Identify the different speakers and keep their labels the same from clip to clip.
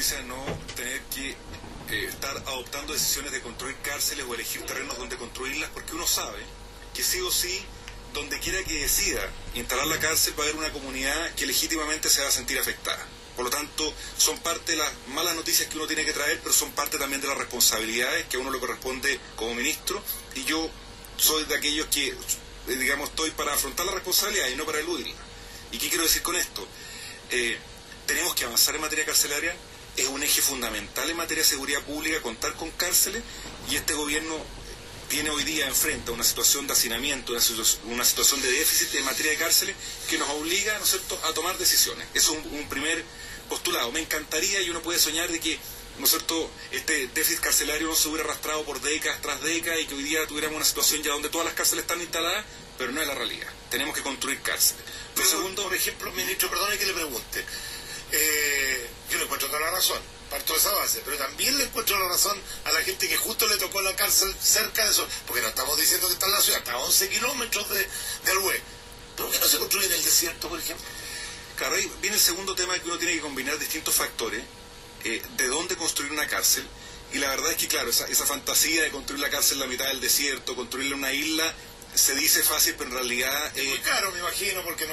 Speaker 1: justicia de no tener que estar adoptando decisiones de construir cárceles o elegir terrenos donde construirlas, porque uno sabe que sí o sí, donde quiera que decida instalar la cárcel, va a haber una comunidad que legítimamente se va a sentir afectada. Por lo tanto, son parte de las malas noticias que uno tiene que traer, pero son parte también de las responsabilidades que a uno le corresponde como ministro, y yo soy de aquellos que, digamos, estoy para afrontar la responsabilidad y no para eludirla. ¿Y qué quiero decir con esto? Tenemos que avanzar en materia carcelaria, es un eje fundamental en materia de seguridad pública contar con cárceles, y este gobierno tiene hoy día enfrente una situación de hacinamiento, una situación de déficit en materia de cárceles que nos obliga, ¿no es cierto?, a tomar decisiones. Eso es un primer postulado. Me encantaría, y uno puede soñar de que, ¿no es cierto?, este déficit carcelario no se hubiera arrastrado por décadas tras décadas y que hoy día tuviéramos una situación ya donde todas las cárceles están instaladas, pero no es la realidad. Tenemos que construir cárceles.
Speaker 2: Lo segundo, por ejemplo, ministro, perdone que le pregunte, yo le encuentro toda la razón, parto de esa base, pero también le encuentro la razón a la gente que justo le tocó la cárcel cerca de eso, porque no estamos diciendo que está en la ciudad, está a 11 kilómetros de Alhué. ¿Por qué no se construye en el desierto, por ejemplo?
Speaker 1: Claro, ahí viene el segundo tema, que uno tiene que combinar distintos factores de dónde construir una cárcel, y la verdad es que, claro, esa fantasía de construir la cárcel en la mitad del desierto, construirle una isla, se dice fácil, pero en realidad...
Speaker 2: muy caro, me imagino, porque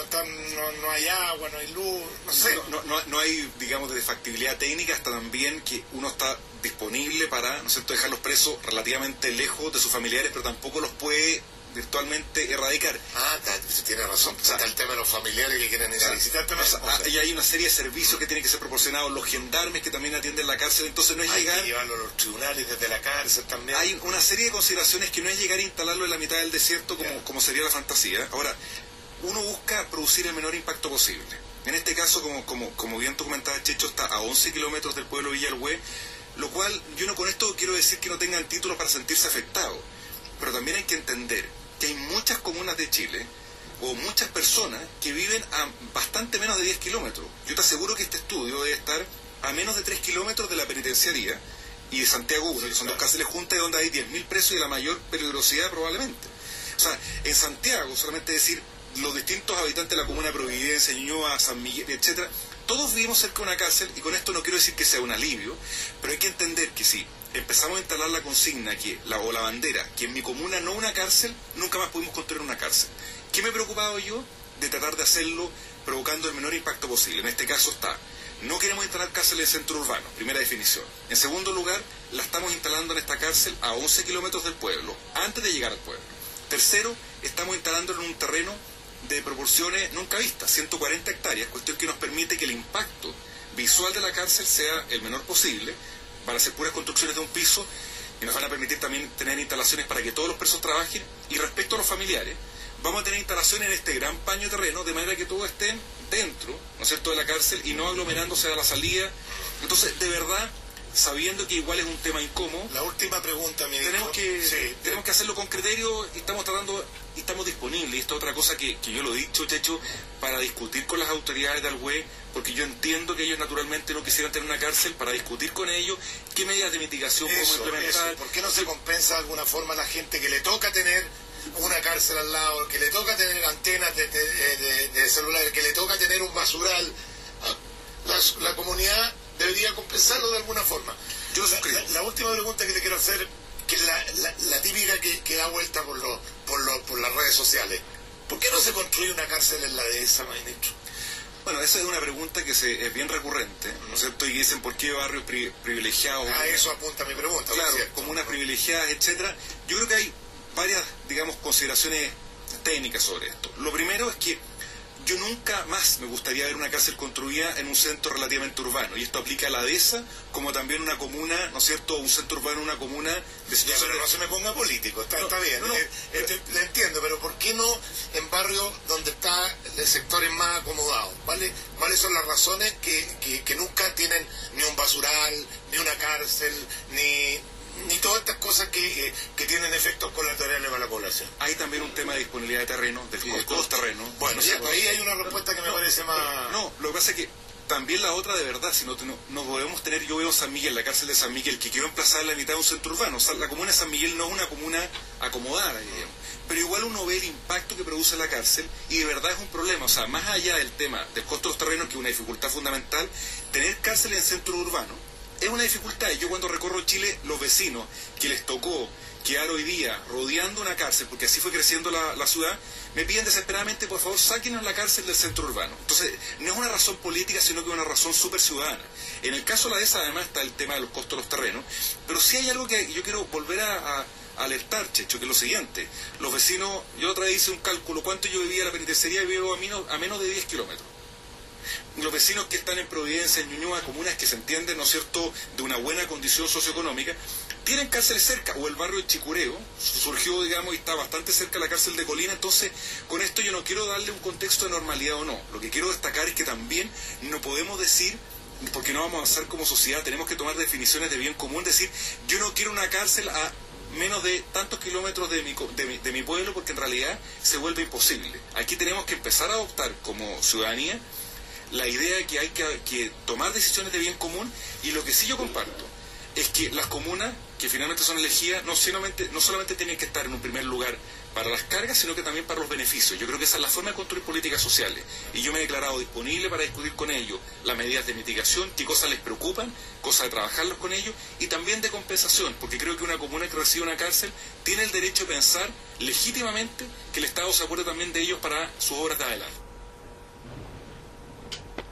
Speaker 2: no hay agua, no hay luz, no sé.
Speaker 1: No hay, digamos, de factibilidad técnica, hasta también que uno está disponible para, ¿no es cierto?, dejar los presos relativamente lejos de sus familiares, pero tampoco los puede virtualmente erradicar.
Speaker 2: Sí, tiene razón. O sea, está el tema de los familiares que quieren ir a visitar también.
Speaker 1: Y hay una serie de servicios que tienen que ser proporcionados, los gendarmes que también atienden la cárcel, entonces no es
Speaker 2: hay
Speaker 1: llegar...
Speaker 2: que llevarlo a los tribunales desde la cárcel también.
Speaker 1: Hay una serie de consideraciones que no es llegar a instalarlo en la mitad del desierto como sería la fantasía. Ahora, uno busca producir el menor impacto posible. En este caso, como bien tú comentabas, Checho, está a 11 kilómetros del pueblo de Villa Alhué, lo cual yo no con esto quiero decir que no tengan títulos para sentirse afectados, pero también hay que entender que hay muchas comunas de Chile o muchas personas que viven a bastante menos de 10 kilómetros. Yo te aseguro que este estudio debe estar a menos de 3 kilómetros de la penitenciaría y de Santiago 1, que son dos cárceles juntas donde hay 10.000 presos y la mayor peligrosidad probablemente. O sea, en Santiago, solamente decir, los distintos habitantes de la comuna de Providencia, Ñuñoa, San Miguel, etcétera, todos vivimos cerca de una cárcel, y con esto no quiero decir que sea un alivio, pero hay que entender que si empezamos a instalar la consigna o la bandera, que en mi comuna no una cárcel, nunca más pudimos construir una cárcel. ¿Qué me he preocupado yo? De tratar de hacerlo provocando el menor impacto posible. En este caso está, no queremos instalar cárceles en centro urbano, primera definición. En segundo lugar, la estamos instalando en esta cárcel a 11 kilómetros del pueblo, antes de llegar al pueblo. Tercero, estamos instalándola en un terreno de proporciones nunca vistas, 140 hectáreas, cuestión que nos permite que el impacto visual de la cárcel sea el menor posible. Van a ser puras construcciones de un piso y nos van a permitir también tener instalaciones para que todos los presos trabajen. Y respecto a los familiares, vamos a tener instalaciones en este gran paño de terreno, de manera que todos estén dentro, ¿no es cierto?, de la cárcel y no aglomerándose a la salida. Entonces, de verdad, sabiendo que igual es un tema incómodo,
Speaker 2: la última pregunta, ministro.
Speaker 1: Tenemos que hacerlo con criterio, y estamos disponibles. Y esta es otra cosa que yo lo he dicho, Checho, para discutir con las autoridades de Alhué, porque yo entiendo que ellos naturalmente no quisieran tener una cárcel, para discutir con ellos qué medidas de mitigación podemos implementar.
Speaker 2: ¿Por qué no se compensa de alguna forma a la gente que le toca tener una cárcel al lado, que le toca tener antenas de celular, que le toca tener un basural? La comunidad debería compensarlo de alguna forma. La última pregunta que le quiero hacer, que es la típica que da vuelta por las redes sociales. ¿Por qué no se construye una cárcel en la dehesa, ministro?
Speaker 1: Bueno, esa es una pregunta que es bien recurrente, ¿no es cierto? Y dicen, ¿por qué barrios privilegiados?
Speaker 2: Eso apunta a mi pregunta.
Speaker 1: Claro, comunas privilegiadas, etcétera. Yo creo que hay varias, digamos, consideraciones técnicas sobre esto. Lo primero es que yo nunca más me gustaría ver una cárcel construida en un centro relativamente urbano, y esto aplica a la dehesa como también una comuna, ¿no es cierto?, un centro urbano, una comuna de situación...
Speaker 2: Pero no se me ponga político, está bien, le entiendo, pero ¿por qué no en barrios donde está el sectores más acomodados? ¿Cuáles son las razones que nunca tienen ni un basural, ni una cárcel, ni todas estas cosas que tienen efectos colaterales para la población?
Speaker 1: Hay también un tema de disponibilidad de terreno, del costo de los terrenos.
Speaker 2: Bueno, ahí hay una respuesta que me parece más...
Speaker 1: No, lo que pasa es que también la otra de verdad, si no podemos tener, yo veo San Miguel, la cárcel de San Miguel, que quedó emplazada en la mitad de un centro urbano. O sea, la comuna de San Miguel no es una comuna acomodada, digamos. Pero igual uno ve el impacto que produce la cárcel y de verdad es un problema. O sea, más allá del tema del costo de los terrenos, que es una dificultad fundamental, tener cárcel en centro urbano es una dificultad. Y yo cuando recorro Chile, los vecinos que les tocó quedar hoy día rodeando una cárcel, porque así fue creciendo la ciudad, me piden desesperadamente, por favor, sáquenos la cárcel del centro urbano. Entonces, no es una razón política, sino que es una razón súper ciudadana. En el caso de la ESA, además, está el tema de los costos de los terrenos, pero sí hay algo que yo quiero volver a alertar, Checho, que es lo siguiente. Los vecinos, yo otra vez hice un cálculo, ¿cuánto yo vivía en la penitenciaría? Vivo a menos de 10 kilómetros. Los vecinos que están en Providencia, en Ñuñoa, comunas que se entienden, ¿no es cierto?, de una buena condición socioeconómica, tienen cárceles cerca, o el barrio de Chicureo surgió, digamos, y está bastante cerca de la cárcel de Colina. Entonces, con esto yo no quiero darle un contexto de normalidad o no. Lo que quiero destacar es que también no podemos decir, porque no vamos a avanzar como sociedad, tenemos que tomar definiciones de bien común, decir, yo no quiero una cárcel a menos de tantos kilómetros de mi pueblo, porque en realidad se vuelve imposible. Aquí tenemos que empezar a adoptar como ciudadanía la idea de que hay que tomar decisiones de bien común, y lo que sí yo comparto es que las comunas que finalmente son elegidas no solamente tienen que estar en un primer lugar para las cargas, sino que también para los beneficios. Yo creo que esa es la forma de construir políticas sociales, y yo me he declarado disponible para discutir con ellos las medidas de mitigación, qué cosas les preocupan, cosas de trabajarlos con ellos, y también de compensación, porque creo que una comuna que recibe una cárcel tiene el derecho de pensar legítimamente que el Estado se acuerde también de ellos para sus obras de adelante.